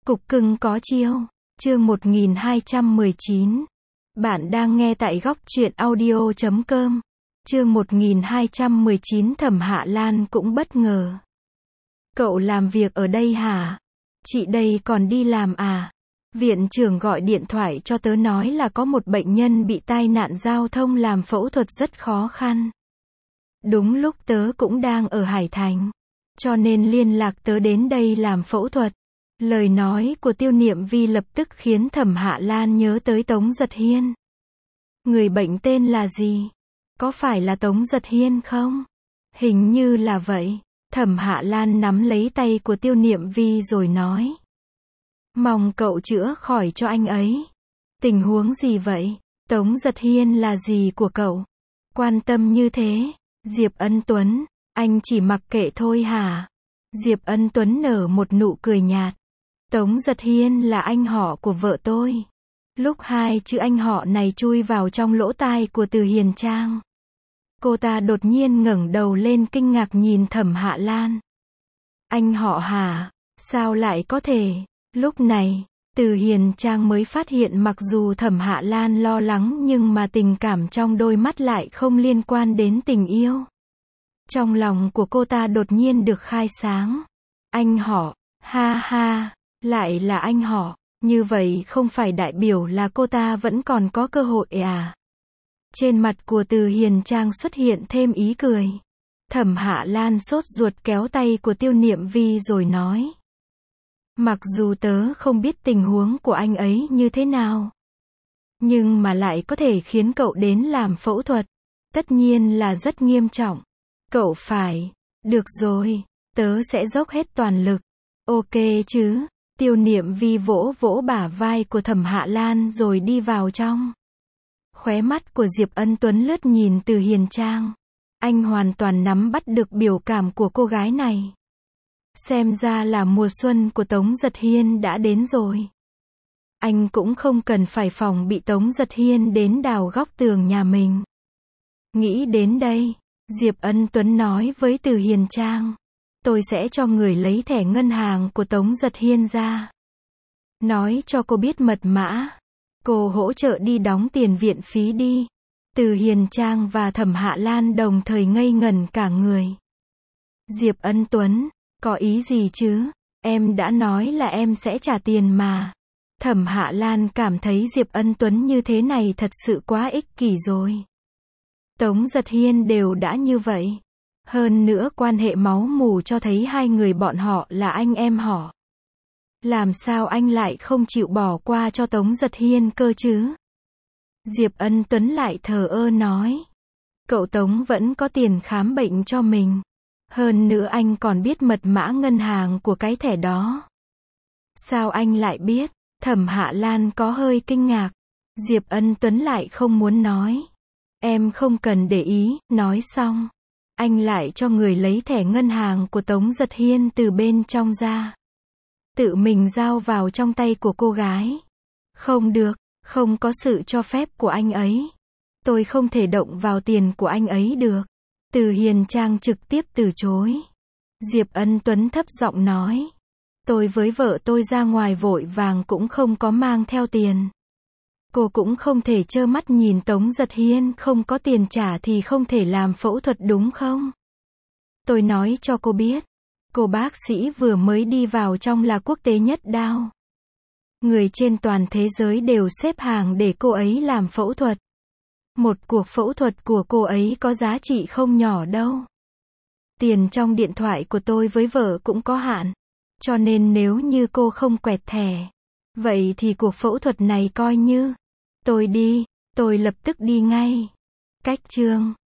Cục cưng có chiêu. Chương 1219. Bạn đang nghe tại góc truyện audio.com. Chương 1219 Thẩm Hạ Lan cũng bất ngờ. Cậu làm việc ở đây hả? Chị đây còn đi làm à? Viện trưởng gọi điện thoại cho tớ nói là có một bệnh nhân bị tai nạn giao thông làm phẫu thuật rất khó khăn. Đúng lúc tớ cũng đang ở Hải Thành, cho nên liên lạc tớ đến đây làm phẫu thuật. Lời nói của Tiêu Niệm Vi lập tức khiến Thẩm Hạ Lan nhớ tới Tống Giật Hiên. Người bệnh tên là gì? Có phải là Tống Giật Hiên không? Hình như là vậy. Thẩm Hạ Lan nắm lấy tay của Tiêu Niệm Vi rồi nói. Mong cậu chữa khỏi cho anh ấy. Tình huống gì vậy? Tống Giật Hiên là gì của cậu? Quan tâm như thế. Diệp Ân Tuấn, anh chỉ mặc kệ thôi hả? Diệp Ân Tuấn nở một nụ cười nhạt. Tống Giật Hiên là anh họ của vợ tôi. Lúc hai chữ anh họ này chui vào trong lỗ tai của Từ Hiền Trang, cô ta đột nhiên ngẩng đầu lên kinh ngạc nhìn Thẩm Hạ Lan. Anh họ hả? Sao lại có thể? Lúc này, Từ Hiền Trang mới phát hiện mặc dù Thẩm Hạ Lan lo lắng nhưng mà tình cảm trong đôi mắt lại không liên quan đến tình yêu. Trong lòng của cô ta đột nhiên được khai sáng. Anh họ, ha ha, lại là anh họ, như vậy không phải đại biểu là cô ta vẫn còn có cơ hội à? Trên mặt của Từ Hiền Trang xuất hiện thêm ý cười. Thẩm Hạ Lan sốt ruột kéo tay của Tiêu Niệm Vi rồi nói. Mặc dù tớ không biết tình huống của anh ấy như thế nào, nhưng mà lại có thể khiến cậu đến làm phẫu thuật, tất nhiên là rất nghiêm trọng. Cậu phải, được rồi, tớ sẽ dốc hết toàn lực. Ok chứ? Tiêu Niệm Vi vỗ vỗ bả vai của Thẩm Hạ Lan rồi đi vào trong. Khóe mắt của Diệp Ân Tuấn lướt nhìn Từ Hiền Trang. Anh hoàn toàn nắm bắt được biểu cảm của cô gái này. Xem ra là mùa xuân của Tống Giật Hiên đã đến rồi. Anh cũng không cần phải phòng bị Tống Giật Hiên đến đào góc tường nhà mình. Nghĩ đến đây, Diệp Ân Tuấn nói với Từ Hiền Trang. Tôi sẽ cho người lấy thẻ ngân hàng của Tống Giật Hiên ra. Nói cho cô biết mật mã. Cô hỗ trợ đi đóng tiền viện phí đi. Từ Hiền Trang và Thẩm Hạ Lan đồng thời ngây ngẩn cả người. Diệp Ân Tuấn, có ý gì chứ? Em đã nói là em sẽ trả tiền mà. Thẩm Hạ Lan cảm thấy Diệp Ân Tuấn như thế này thật sự quá ích kỷ rồi. Tống Giật Hiên đều đã như vậy. Hơn nữa quan hệ máu mủ cho thấy hai người bọn họ là anh em họ. Làm sao anh lại không chịu bỏ qua cho Tống Giật Hiên cơ chứ? Diệp Ân Tuấn lại thờ ơ nói. Cậu Tống vẫn có tiền khám bệnh cho mình. Hơn nữa anh còn biết mật mã ngân hàng của cái thẻ đó. Sao anh lại biết? Thẩm Hạ Lan có hơi kinh ngạc. Diệp Ân Tuấn lại không muốn nói. Em không cần để ý, nói xong. Anh lại cho người lấy thẻ ngân hàng của Tống Giật Hiên từ bên trong ra. Tự mình giao vào trong tay của cô gái. Không được, không có sự cho phép của anh ấy. Tôi không thể động vào tiền của anh ấy được. Từ Hiền Trang trực tiếp từ chối. Diệp Ân Tuấn thấp giọng nói. Tôi với vợ tôi ra ngoài vội vàng cũng không có mang theo tiền. Cô cũng không thể trơ mắt nhìn Tống Giật Hiên không có tiền trả thì không thể làm phẫu thuật đúng không? Tôi nói cho cô biết. Cô bác sĩ vừa mới đi vào trong là quốc tế nhất đao. Người trên toàn thế giới đều xếp hàng để cô ấy làm phẫu thuật. Một cuộc phẫu thuật của cô ấy có giá trị không nhỏ đâu. Tiền trong điện thoại của tôi với vợ cũng có hạn. Cho nên nếu như cô không quẹt thẻ, vậy thì cuộc phẫu thuật này coi như. Tôi đi, tôi lập tức đi ngay. Cách chương